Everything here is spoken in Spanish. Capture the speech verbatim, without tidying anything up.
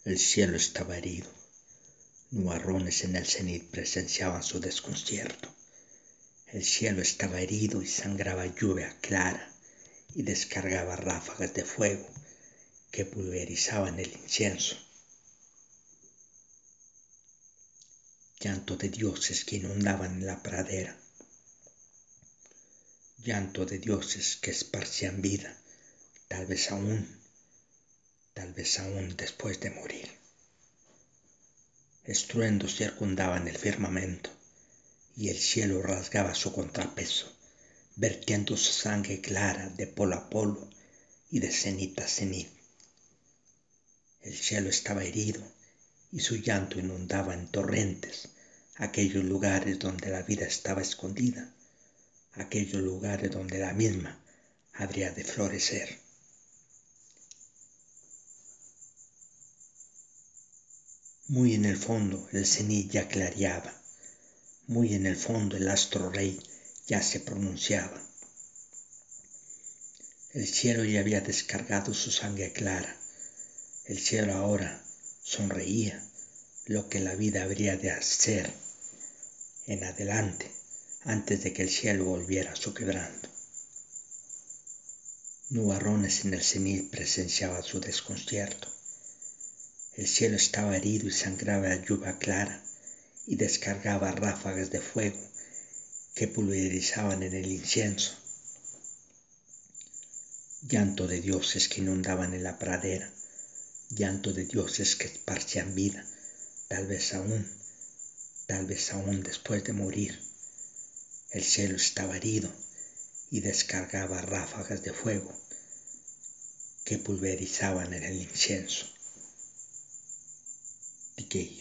El cielo estaba herido. Nubarrones en el cenit presenciaban su desconcierto. El cielo estaba herido y sangraba lluvia clara y descargaba ráfagas de fuego que pulverizaban el incienso. Llanto de dioses que inundaban la pradera. Llanto de dioses que esparcían vida, tal vez aún, tal vez aún después de morir. Estruendos circundaban el firmamento y el cielo rasgaba su contrapeso, vertiendo su sangre clara de polo a polo y de cenit a cenit. El cielo estaba herido y su llanto inundaba en torrentes aquellos lugares donde la vida estaba escondida, aquellos lugares donde la misma habría de florecer. Muy en el fondo el cenit ya clareaba, muy en el fondo el astro rey ya se pronunciaba. El cielo ya había descargado su sangre clara, el cielo ahora sonreía lo que la vida habría de hacer en adelante antes de que el cielo volviera a su quebranto. Nubarrones en el cenit presenciaban su desconcierto. El cielo estaba herido y sangraba lluvia clara y descargaba ráfagas de fuego que pulverizaban en el incienso. Llanto de dioses que inundaban en la pradera, llanto de dioses que esparcían vida, tal vez aún, tal vez aún después de morir. El cielo estaba herido y descargaba ráfagas de fuego que pulverizaban en el incienso. Decay.